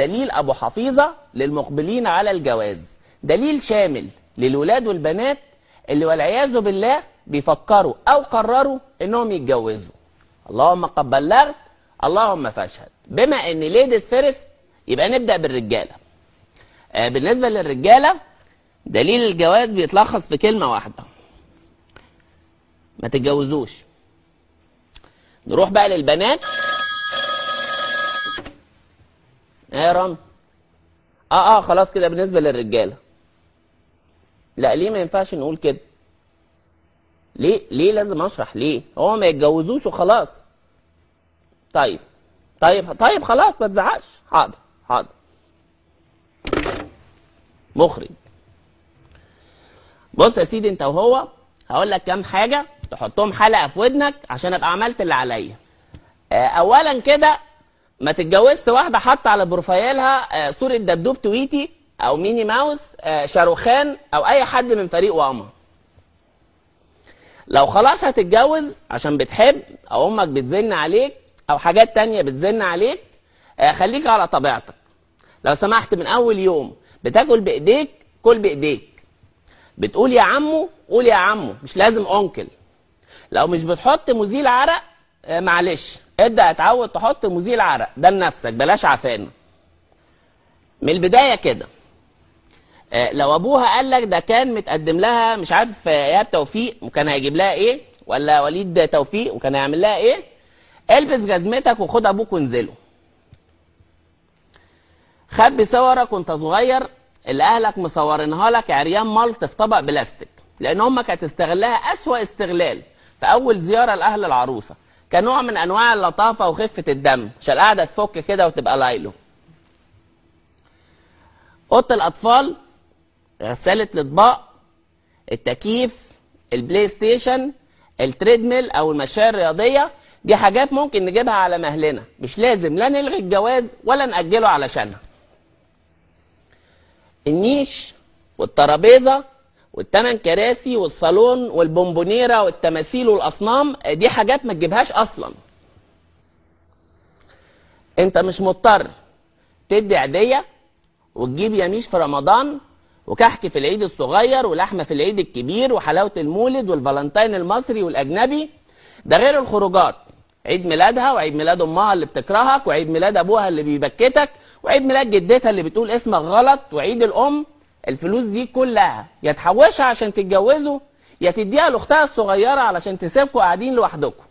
دليل ابو حفيظه للمقبلين على الجواز، دليل شامل للولاد والبنات اللي والعياذ بالله بيفكروا او قرروا انهم يتجوزوا. اللهم قد بلغت اللهم فاشهد. بما ان ليديز فيرست يبقى نبدا بالرجاله. بالنسبه للرجاله دليل الجواز بيتلخص في كلمه واحده: ما تتجوزوش. نروح بقى للبنات. يا رامي خلاص كده بالنسبه للرجاله. لا ليه ما ينفعش نقول كده؟ ليه لازم اشرح ليه؟ هو ما يتجوزوش وخلاص. طيب خلاص ما تزعقش. حاضر. مخرج. بص يا سيدي انت وهو، هقول لك كام حاجه تحطهم حلقه في ودنك عشان ابقى عملت اللي عليا. اولا كده ما تتجوزش واحده حاطه على بروفايلها صوره دبدوب تويتي او ميني ماوس شاروخان او اي حد من فريق واما. لو خلاص هتتجوز عشان بتحب او امك بتزن عليك او حاجات تانية بتزن عليك، خليك على طبيعتك. لو سمحت من اول يوم بتاكل بايديك كل بايديك. بتقول يا عمو قول يا عمو، مش لازم انكل. لو مش بتحط مزيل عرق معلش ابدا اتعود تحط مزيل عرق ده لنفسك، بلاش عفانه من البدايه كده. لو ابوها قال لك ده كان متقدم لها مش عارف ايهاب توفيق وكان هيجيب لها ايه، ولا وليد توفيق وكان هيعمل لها ايه، البس جزمتك وخد ابوك وانزله. خبي صورك وانت صغير اللي اهلك مصورينها لك عريان ملط في طبق بلاستيك، لان امك هتستغلها اسوأ استغلال في اول زياره لاهل العروسه كنوع من انواع اللطافه وخفه الدم، عشان قاعده تفك كده وتبقى لايلو. اوضه الاطفال، غساله الاطباق، التكييف، البلاي ستيشن، التريدميل او المشاية الرياضيه، دي حاجات ممكن نجيبها على مهلنا، مش لازم لا نلغي الجواز ولا نأجله علشانها. النيش والترابيزه والثمان كراسي والصالون والبونبونيره والتماثيل والاصنام، دي حاجات ما تجيبهاش اصلا. انت مش مضطر تدي عيديه وتجيب يميش في رمضان وكحك في العيد الصغير ولحمه في العيد الكبير وحلاوه المولد والفالنتين المصري والاجنبي، ده غير الخروجات، عيد ميلادها وعيد ميلاد امها اللي بتكرهك وعيد ميلاد ابوها اللي بيبكتك وعيد ميلاد جدتها اللي بتقول اسمك غلط وعيد الام. الفلوس دي كلها يا تحوشها عشان تتجوزوا يا تديها لاختها الصغيره علشان تسيبكوا قاعدين لوحدكم.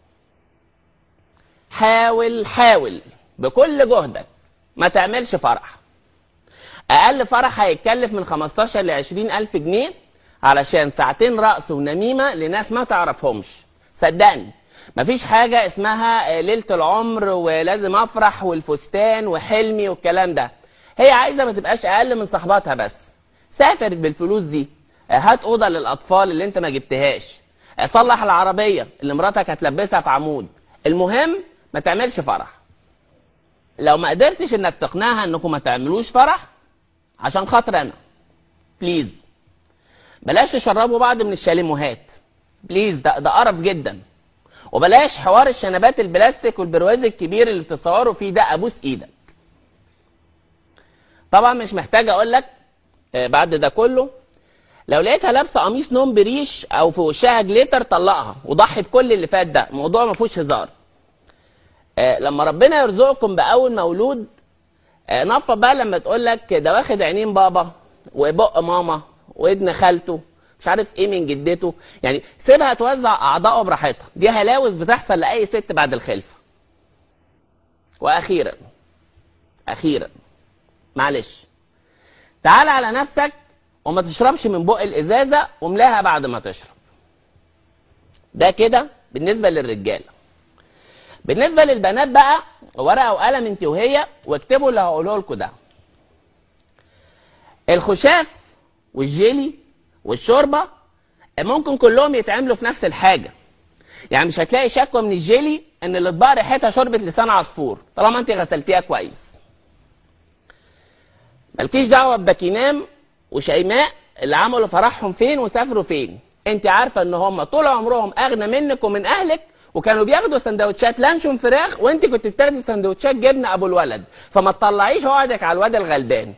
حاول بكل جهدك ما تعملش فرح. اقل فرح هيتكلف من 15 ل 20 الف جنيه علشان ساعتين رقص ونميمه لناس ما تعرفهمش. صدقني مفيش حاجه اسمها ليله العمر ولازم افرح والفستان وحلمي والكلام ده. هي عايزه ما تبقاش اقل من صاحباتها بس. سافر بالفلوس دي، هات اوضه للاطفال اللي انت ما جبتهاش، صلح العربيه اللي مراتك هتلبسها في عمود. المهم ما تعملش فرح. لو ما قدرتش انك تقنعها انكم ما تعملوش فرح عشان خاطر انا، بليز بلاش تشربوا بعض من الشاليموهات بليز، ده قرف جدا. وبلاش حوار الشنبات البلاستيك والبرواز الكبير اللي بتتصوروا فيه ده، ابوس ايدك. طبعا مش محتاج اقول لك بعد ده كله، لو لقيتها لابسه قميص نوم بريش او في وشها جليتر طلقها وضحي بكل اللي فات ده، الموضوع ما فيهوش هزار. لما ربنا يرزقكم باول مولود، نفض بقى لما تقول لك ده واخد عينين بابا وبق ماما وابن خالته مش عارف ايه من جدته، يعني سيبها توزع اعضائه براحتها، دي هلاوس بتحصل لاي ست بعد الخلفه. واخيرا معلش تعال على نفسك وما تشربش من بق الازازه وملاها بعد ما تشرب. ده كده بالنسبه للرجاله. بالنسبه للبنات بقى، ورقه وقلم انت وهي واكتبوا اللي هقوله لكم ده. الخشاف والجيلي والشوربه ممكن كلهم يتعملوا في نفس الحاجه، يعني مش هتلاقي شكوى من الجيلي ان الاطباق ريحتها شوربه لسان عصفور طالما انت غسلتيها كويس. مالكيش دعوه بباكينام وشيماء اللي عملوا فرحهم فين وسافروا فين، انت عارفه ان هم طول عمرهم اغنى منك ومن اهلك وكانوا بياخدوا سندوتشات لانشون فراخ وانت كنت بتاخدي سندوتشات جبنه ابو الولد، فما تطلعيش عقدك على الواد الغلبان.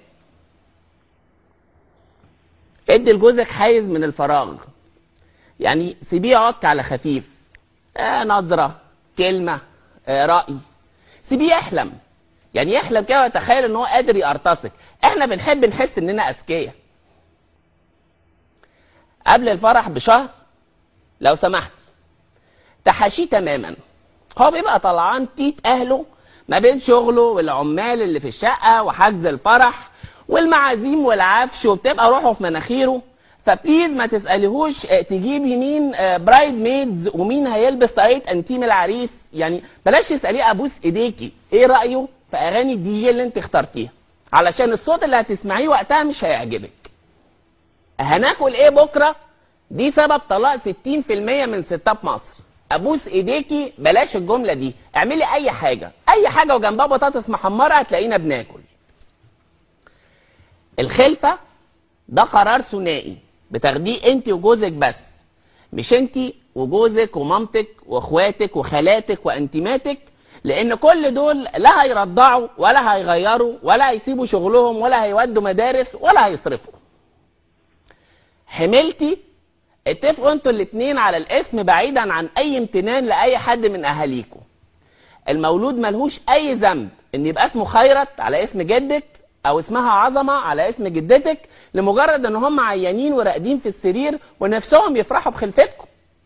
ادي لجوزك حيز من الفراغ، يعني سيبيه عك على خفيف، نظره، كلمه، راي، سيبيه يحلم، يعني يحلم كده ويتخيل ان هو قادر يقرطسك. احنا بنحب نحس اننا اذكياء. قبل الفرح بشهر لو سمحت تحاشيه تماما. هو بيبقى طلعان تيت اهله ما بين شغله والعمال اللي في الشقه وحجز الفرح والمعازيم والعفش، وبتبقى روحه في مناخيره. فبليز ما تساليهوش تجيبي مين برايد ميدز ومين هيلبس طاقية انتيم العريس، يعني بلاش تساليه ابوس ايديكي ايه رايه في اغاني الدي جي اللي انت اخترتيها، علشان الصوت اللي هتسمعيه وقتها مش هيعجبك. هناكل ايه بكره؟ دي سبب طلاق 60% من ستات مصر. ابوس ايديكي بلاش الجمله دي، اعملي اي حاجه، اي حاجه وجنبها بطاطس محمره هتلاقينا بناكل. الخلفه ده قرار ثنائي بتاخديه انت وجوزك بس، مش انت وجوزك ومامتك واخواتك وخالاتك وانتماتك، لان كل دول لا هيرضعوا ولا هيغيروا ولا هيسيبوا شغلهم ولا هيودوا مدارس ولا هيصرفوا. حملتي اتفقوا انتوا الاتنين على الاسم بعيدا عن اي امتنان لاي حد من اهاليكم. المولود ملهوش اي ذنب ان يبقى اسمه خيرت على اسم جدك او اسمها عظمه على اسم جدتك، لمجرد ان هم عيانين وراقدين في السرير ونفسهم يفرحوا بخلفتكم.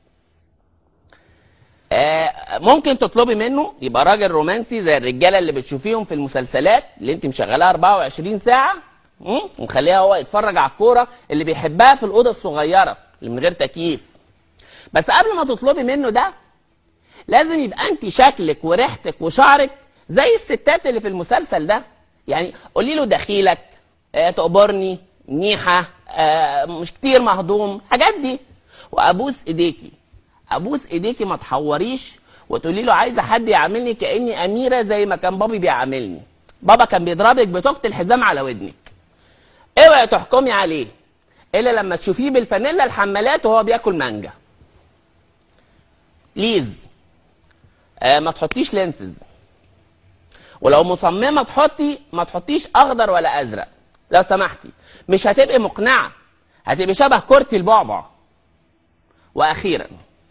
ممكن تطلبي منه يبقى راجل رومانسي زي الرجاله اللي بتشوفيهم في المسلسلات اللي انت مشغلاها 24 ساعه، ومخليها هو يتفرج على الكوره اللي بيحبها في الاوضه الصغيره اللي من غير تكييف. بس قبل ما تطلبي منه ده لازم يبقى انت شكلك وريحتك وشعرك زي الستات اللي في المسلسل ده. يعني قولي له دخيلك، تقبرني، منيحه، مش كتير مهضوم، حاجات دي. وابوس ايديكي، ابوس ايديكي، ما تحوريش وتقولي له عايزه حد يعاملني كاني اميره زي ما كان بابي بيعاملني. بابا كان بيضربك بتوكة الحزام على ودنك. اوعي تحكمي عليه الا لما تشوفيه بالفانيلا الحمالات وهو بياكل مانجا. بليز ما تحطيش لينسز، ولو مصممه تحطي ما تحطيش اخضر ولا ازرق لو سمحتي، مش هتبقي مقنعه، هتبقي شبه كورتي البعبع. واخيرا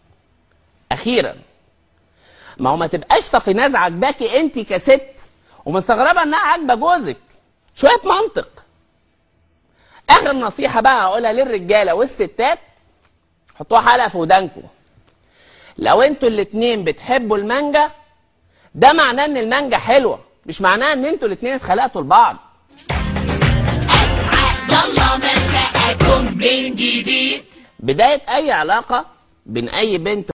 ما هو ما تبقاش صفيناز عجباكي انت كست ومستغربه انها عاجبه جوزك. شويه منطق. اخر نصيحه بقى هقولها للرجاله والستات، حطوها حلقه في ودانكم. لو انتوا الاتنين بتحبوا المانجا ده معناه ان المانجا حلوه، مش معناه ان انتوا الاتنين اتخلقتوا لبعض. يلا مساءكم من جديد. بدايه اي علاقه بين اي بنت